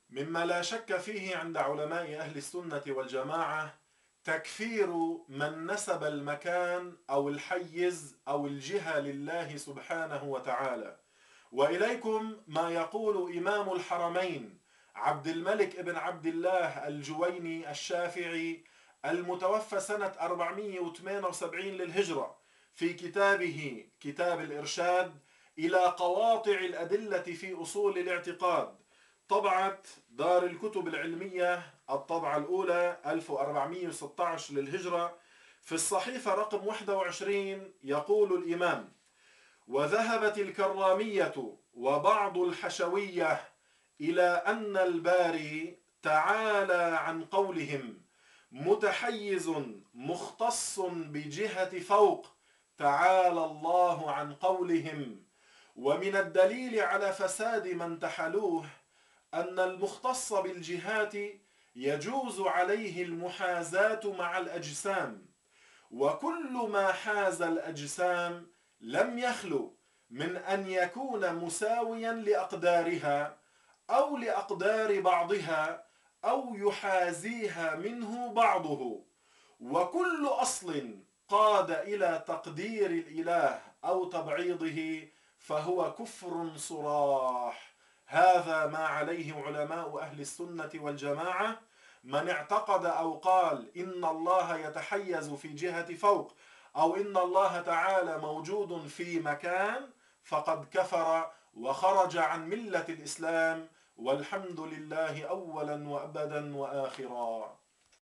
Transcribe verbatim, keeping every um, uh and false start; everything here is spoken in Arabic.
مما لا شك فيه عند علماء أهل السنة والجماعة تكفير من نسب المكان أو الحيز أو الجهة لله سبحانه وتعالى. وإليكم ما يقول إمام الحرمين عبد الملك بن عبد الله الجويني الشافعي المتوفى سنة أربعمئة وثمانية وسبعين للهجرة في كتابه كتاب الإرشاد إلى قواطع الأدلة في أصول الاعتقاد، طبعة دار الكتب العلمية الطبعة الأولى ألف وأربعمئة وستة عشر للهجرة، في الصحيفة رقم واحد وعشرين يقول الإمام: وذهبت الكرامية وبعض الحشوية إلى أن الباري تعالى عن قولهم متحيز مختص بجهة فوق، تعالى الله عن قولهم. ومن الدليل على فساد من تحلوه أن المختص بالجهات يجوز عليه المحازاة مع الأجسام، وكل ما حاز الأجسام لم يخلو من أن يكون مساويا لأقدارها أو لأقدار بعضها أو يحازيها منه بعضه، وكل أصل قاد إلى تقدير الإله أو تبعيضه فهو كفر صراح. هذا ما عليه علماء أهل السنة والجماعة. من اعتقد أو قال إن الله يتحيز في جهة فوق أو إن الله تعالى موجود في مكان فقد كفر وخرج عن ملة الإسلام، والحمد لله أولا وأبدا وآخرا.